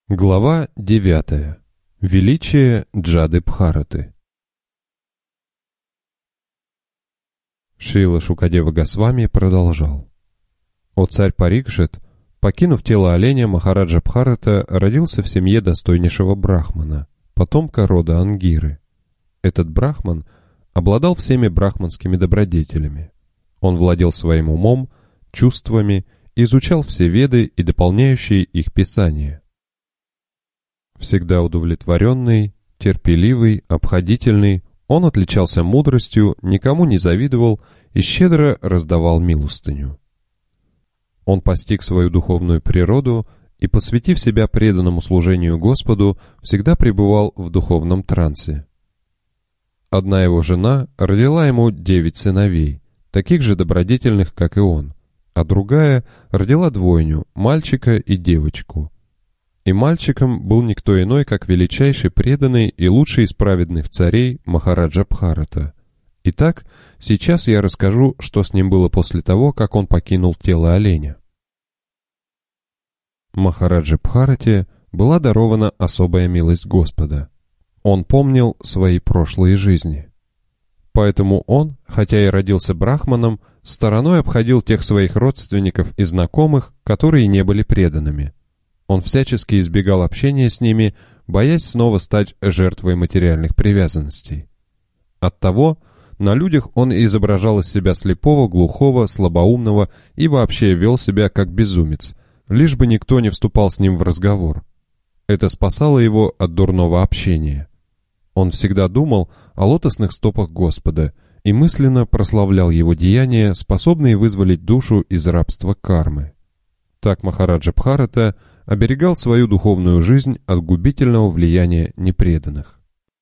Глава 9. Величие Джады Бхараты. Шрила Шукадева Госвами продолжал. О царь Парикшит, покинув тело оленя, Махараджа Бхарата родился в семье достойнейшего брахмана, потомка рода Ангиры. Этот брахман обладал всеми брахманскими добродетелями. Он владел своим умом, чувствами, изучал все веды и дополняющие их писания. Всегда удовлетворенный, терпеливый, обходительный, он отличался мудростью, никому не завидовал и щедро раздавал милостыню. Он постиг свою духовную природу и, посвятив себя преданному служению Господу, всегда пребывал в духовном трансе. Одна его жена родила ему 9 сыновей, таких же добродетельных, как и он, а другая родила двойню, мальчика и девочку. И мальчиком был никто иной, как величайший преданный и лучший из праведных царей Махараджа Бхарата. Итак, сейчас я расскажу, что с ним было после того, как он покинул тело оленя. Махараджа Бхарате была дарована особая милость Господа. Он помнил свои прошлые жизни. Поэтому он, хотя и родился брахманом, стороной обходил тех своих родственников и знакомых, которые не были преданными. Он всячески избегал общения с ними, боясь снова стать жертвой материальных привязанностей. Оттого на людях он изображал из себя слепого, глухого, слабоумного и вообще вел себя как безумец, лишь бы никто не вступал с ним в разговор. Это спасало его от дурного общения. Он всегда думал о лотосных стопах Господа и мысленно прославлял его деяния, способные вызволить душу из рабства кармы. Так Махараджа Бхарата оберегал свою духовную жизнь от губительного влияния непреданных.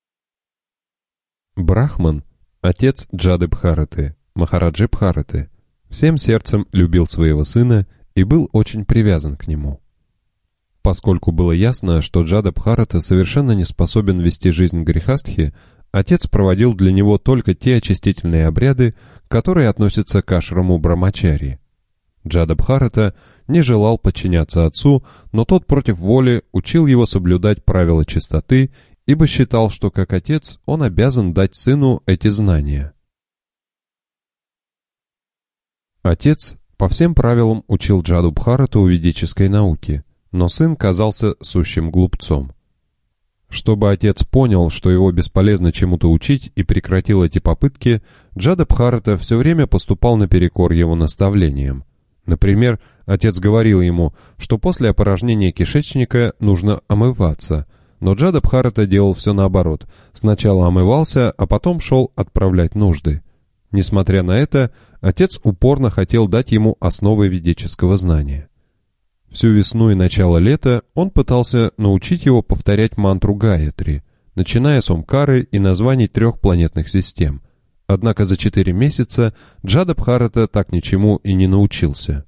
Брахман, отец Джады Бхараты, Махараджи Бхараты, всем сердцем любил своего сына и был очень привязан к нему. Поскольку было ясно, что Джада Бхарата совершенно не способен вести жизнь грехастхи, отец проводил для него только те очистительные обряды, которые относятся к ашраму Брамачари. Джада Бхарата не желал подчиняться отцу, но тот против воли учил его соблюдать правила чистоты, ибо считал, что как отец он обязан дать сыну эти знания. Отец по всем правилам учил Джаду Бхарату ведической науке, но сын казался сущим глупцом. Чтобы отец понял, что его бесполезно чему-то учить и прекратил эти попытки, Джада Бхарата все время поступал наперекор его наставлениям. Например, отец говорил ему, что после опорожнения кишечника нужно омываться, но Джада Бхарата делал все наоборот. Сначала омывался, а потом шел отправлять нужды. Несмотря на это, отец упорно хотел дать ему основы ведического знания. Всю весну и начало лета он пытался научить его повторять мантру Гаятри, начиная с Омкары и названий 3 планетных систем. Однако за 4 месяца Джада Бхарата так ничему и не научился.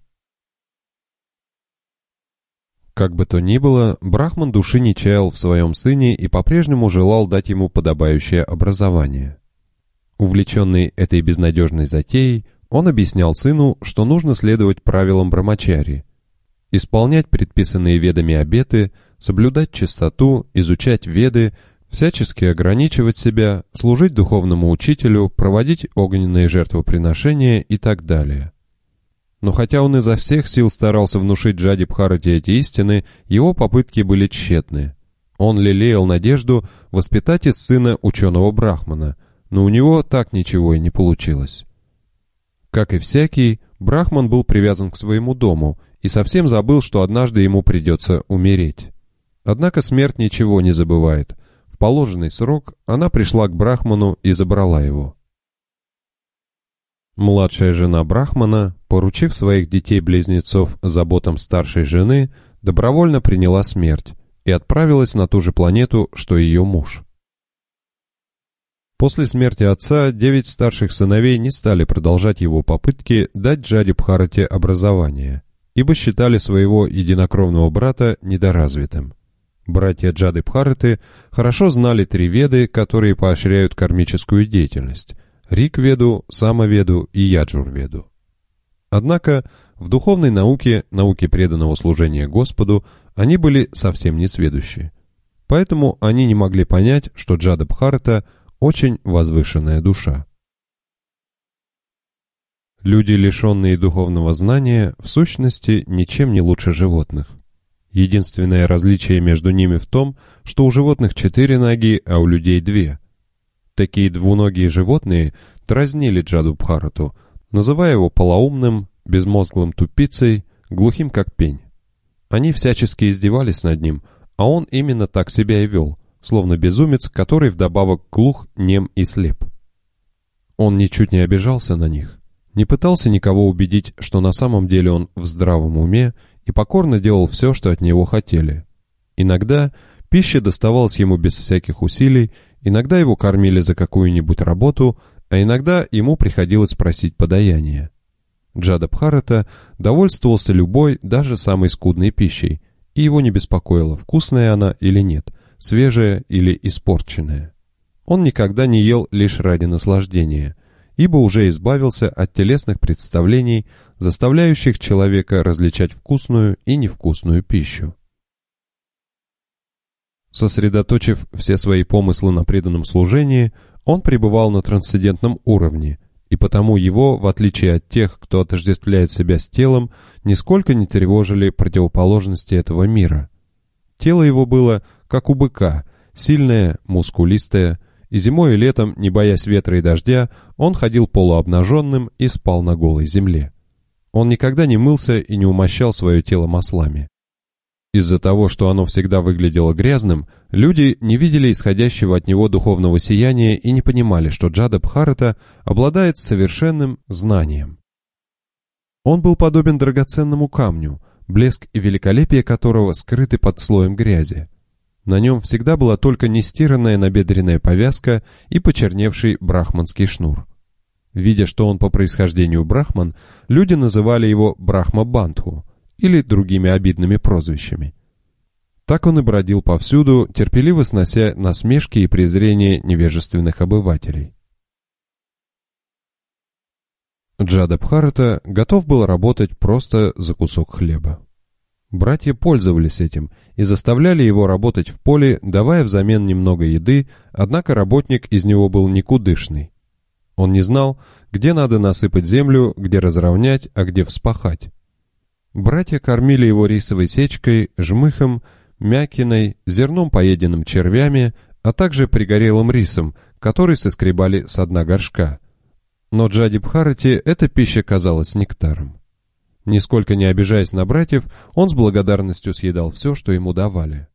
Как бы то ни было, брахман души не чаял в своем сыне и по-прежнему желал дать ему подобающее образование. Увлеченный этой безнадежной затеей, он объяснял сыну, что нужно следовать правилам Брамачари, исполнять предписанные ведами обеты, соблюдать чистоту, изучать веды, всячески ограничивать себя, служить духовному учителю, проводить огненные жертвоприношения и так далее. Но хотя он изо всех сил старался внушить Джаде Бхарате эти истины, его попытки были тщетны. Он лелеял надежду воспитать из сына ученого брахмана, но у него так ничего и не получилось. Как и всякий, брахман был привязан к своему дому и совсем забыл, что однажды ему придется умереть. Однако смерть ничего не забывает. В положенный срок она пришла к брахману и забрала его. Младшая жена брахмана, поручив своих детей-близнецов заботам старшей жены, добровольно приняла смерть и отправилась на ту же планету, что и ее муж. После смерти отца 9 старших сыновей не стали продолжать его попытки дать Джаде Бхарате образование, ибо считали своего единокровного брата недоразвитым. Братья Джады Бхараты хорошо знали 3 веды, которые поощряют кармическую деятельность – Рик-веду, Сама-веду и Яджур-веду. Однако в духовной науке, науке преданного служения Господу, они были совсем несведущи. Поэтому они не могли понять, что Джада Бхарата очень возвышенная душа. Люди, лишенные духовного знания, в сущности ничем не лучше животных. Единственное различие между ними в том, что у животных 4 ноги, а у людей 2. Такие двуногие животные дразнили Джаду Бхарату, называя его полоумным, безмозглым тупицей, глухим как пень. Они всячески издевались над ним, а он именно так себя и вел, словно безумец, который вдобавок глух, нем и слеп. Он ничуть не обижался на них, не пытался никого убедить, что на самом деле он в здравом уме, и покорно делал все, что от него хотели. Иногда пища доставалась ему без всяких усилий, иногда его кормили за какую-нибудь работу, а иногда ему приходилось просить подаяния. Джада Бхарата довольствовался любой, даже самой скудной пищей, и его не беспокоило, вкусная она или нет, свежая или испорченная. Он никогда не ел лишь ради наслаждения, ибо уже избавился от телесных представлений, заставляющих человека различать вкусную и невкусную пищу. Сосредоточив все свои помыслы на преданном служении, он пребывал на трансцендентном уровне, и потому его, в отличие от тех, кто отождествляет себя с телом, нисколько не тревожили противоположности этого мира. Тело его было, как у быка, сильное, мускулистое, и зимой и летом, не боясь ветра и дождя, он ходил полуобнаженным и спал на голой земле. Он никогда не мылся и не умощал свое тело маслами. Из-за того, что оно всегда выглядело грязным, люди не видели исходящего от него духовного сияния и не понимали, что Джада Бхарата обладает совершенным знанием. Он был подобен драгоценному камню, блеск и великолепие которого скрыты под слоем грязи. На нем всегда была только нестиранная набедренная повязка и почерневший брахманский шнур. Видя, что он по происхождению брахман, люди называли его Брахма-бандху или другими обидными прозвищами. Так он и бродил повсюду, терпеливо снося насмешки и презрение невежественных обывателей. Джада Бхарата готов был работать просто за кусок хлеба. Братья пользовались этим и заставляли его работать в поле, давая взамен немного еды, однако работник из него был никудышный. Он не знал, где надо насыпать землю, где разровнять, а где вспахать. Братья кормили его рисовой сечкой, жмыхом, мякиной, зерном, поеденным червями, а также пригорелым рисом, который соскребали с дна горшка. Но Джаде Бхарате эта пища казалась нектаром. Нисколько не обижаясь на братьев, он с благодарностью съедал все, что ему давали.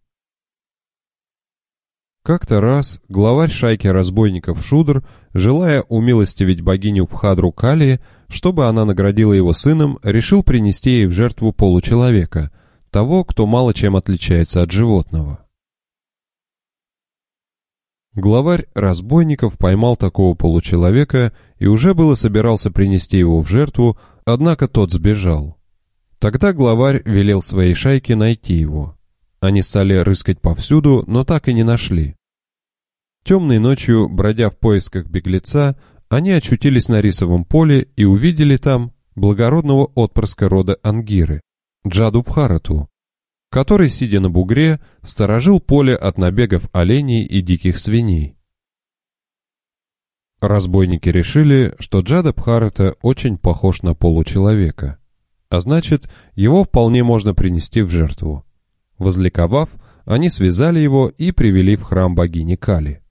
Как-то раз главарь шайки разбойников Шудр, желая умилостивить богиню Бхадру Кали, чтобы она наградила его сыном, решил принести ей в жертву получеловека, того, кто мало чем отличается от животного. Главарь разбойников поймал такого получеловека и уже было собирался принести его в жертву, однако тот сбежал. Тогда главарь велел своей шайке найти его. Они стали рыскать повсюду, но так и не нашли. Темной ночью, бродя в поисках беглеца, они очутились на рисовом поле и увидели там благородного отпрыска рода Ангиры, Джаду Бхарату, который, сидя на бугре, сторожил поле от набегов оленей и диких свиней. Разбойники решили, что Джада Бхарата очень похож на получеловека, а значит, его вполне можно принести в жертву. Возликовав, они связали его и привели в храм богини Кали.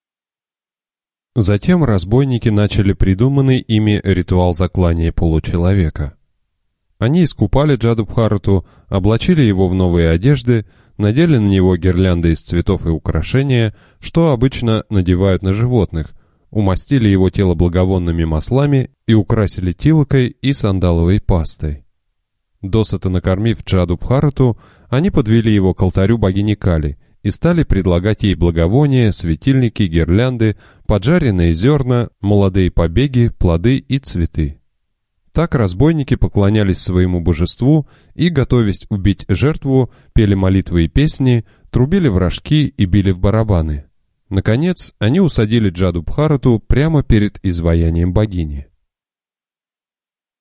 Затем разбойники начали придуманный ими ритуал заклания получеловека. Они искупали Джаду Бхарату, облачили его в новые одежды, надели на него гирлянды из цветов и украшения, что обычно надевают на животных, умастили его тело благовонными маслами и украсили тилокой и сандаловой пастой. Досыта накормив Джаду Бхарату, они подвели его к алтарю богини Кали и стали предлагать ей благовония, светильники, гирлянды, поджаренные зерна, молодые побеги, плоды и цветы. Так разбойники поклонялись своему божеству и, готовясь убить жертву, пели молитвы и песни, трубили в рожки и били в барабаны. Наконец, они усадили Джаду Бхарату прямо перед изваянием богини.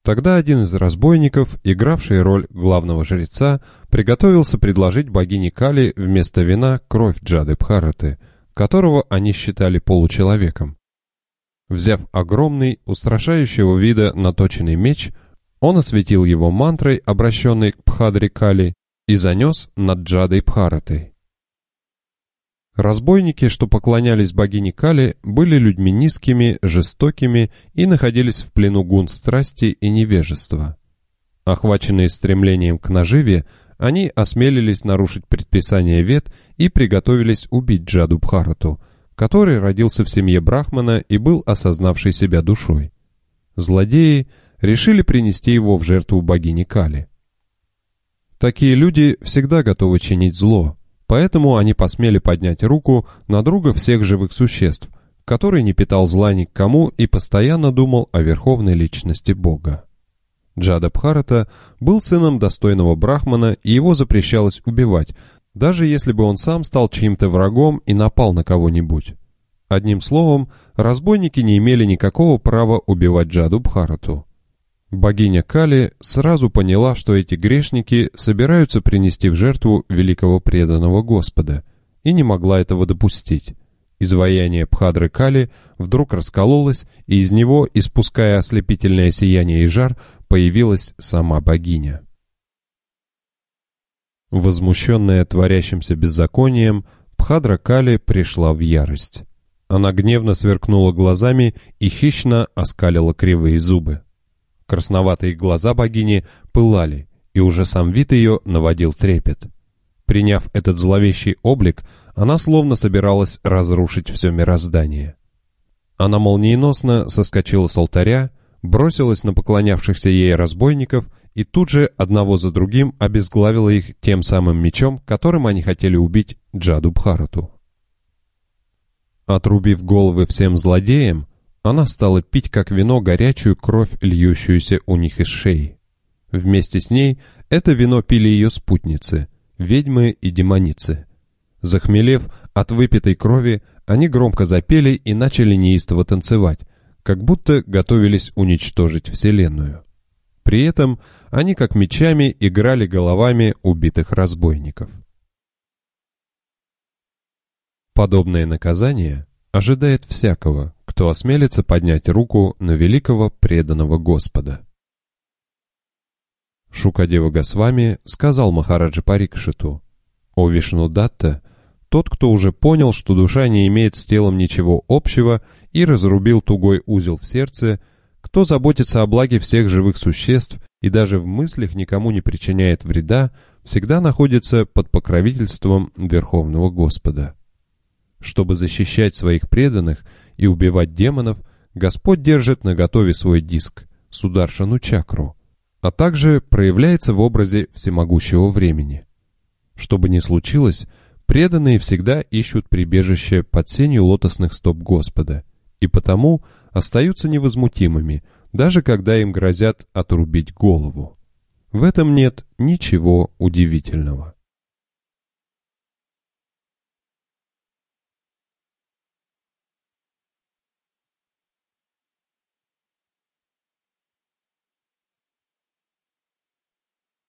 Тогда один из разбойников, игравший роль главного жреца, приготовился предложить богине Кали вместо вина кровь Джады Бхараты, которого они считали получеловеком. Взяв огромный, устрашающего вида наточенный меч, он осветил его мантрой, обращенной к Бхадре Кали, и занес над Джадой Бхаратой. Разбойники, что поклонялись богине Кали, были людьми низкими, жестокими и находились в плену гун страсти и невежества. Охваченные стремлением к наживе, они осмелились нарушить предписание Вед и приготовились убить Джаду Бхарату, который родился в семье брахмана и был осознавший себя душой. Злодеи решили принести его в жертву богине Кали. Такие люди всегда готовы чинить зло, поэтому они посмели поднять руку на друга всех живых существ, который не питал зла ни к кому и постоянно думал о верховной личности Бога. Джада Бхарата был сыном достойного брахмана, и его запрещалось убивать, даже если бы он сам стал чьим-то врагом и напал на кого-нибудь. Одним словом, разбойники не имели никакого права убивать Джаду Бхарату. Богиня Кали сразу поняла, что эти грешники собираются принести в жертву великого преданного Господа, и не могла этого допустить. Изваяние Бхадры Кали вдруг раскололось, и из него, испуская ослепительное сияние и жар, появилась сама богиня. Возмущенная творящимся беззаконием, Бхадра Кали пришла в ярость. Она гневно сверкнула глазами и хищно оскалила кривые зубы. Красноватые глаза богини пылали, и уже сам вид ее наводил трепет. Приняв этот зловещий облик, она словно собиралась разрушить все мироздание. Она молниеносно соскочила с алтаря, бросилась на поклонявшихся ей разбойников и тут же одного за другим обезглавила их тем самым мечом, которым они хотели убить Джаду Бхарату. Отрубив головы всем злодеям, она стала пить как вино горячую кровь, льющуюся у них из шеи. Вместе с ней это вино пили ее спутницы, ведьмы и демоницы. Захмелев от выпитой крови, они громко запели и начали неистово танцевать, как будто готовились уничтожить Вселенную. При этом они как мечами играли головами убитых разбойников. Подобное наказание ожидает всякого, кто осмелится поднять руку на великого преданного Господа. Шукадева Госвами сказал Махараджа Парикшиту: «О Вишнудатта, тот, кто уже понял, что душа не имеет с телом ничего общего и разрубил тугой узел в сердце, кто заботится о благе всех живых существ и даже в мыслях никому не причиняет вреда, всегда находится под покровительством Верховного Господа. Чтобы защищать своих преданных и убивать демонов, Господь держит наготове свой диск, Сударшану чакру, а также проявляется в образе всемогущего времени. Что бы ни случилось, преданные всегда ищут прибежище под сенью лотосных стоп Господа, и потому остаются невозмутимыми, даже когда им грозят отрубить голову. В этом нет ничего удивительного.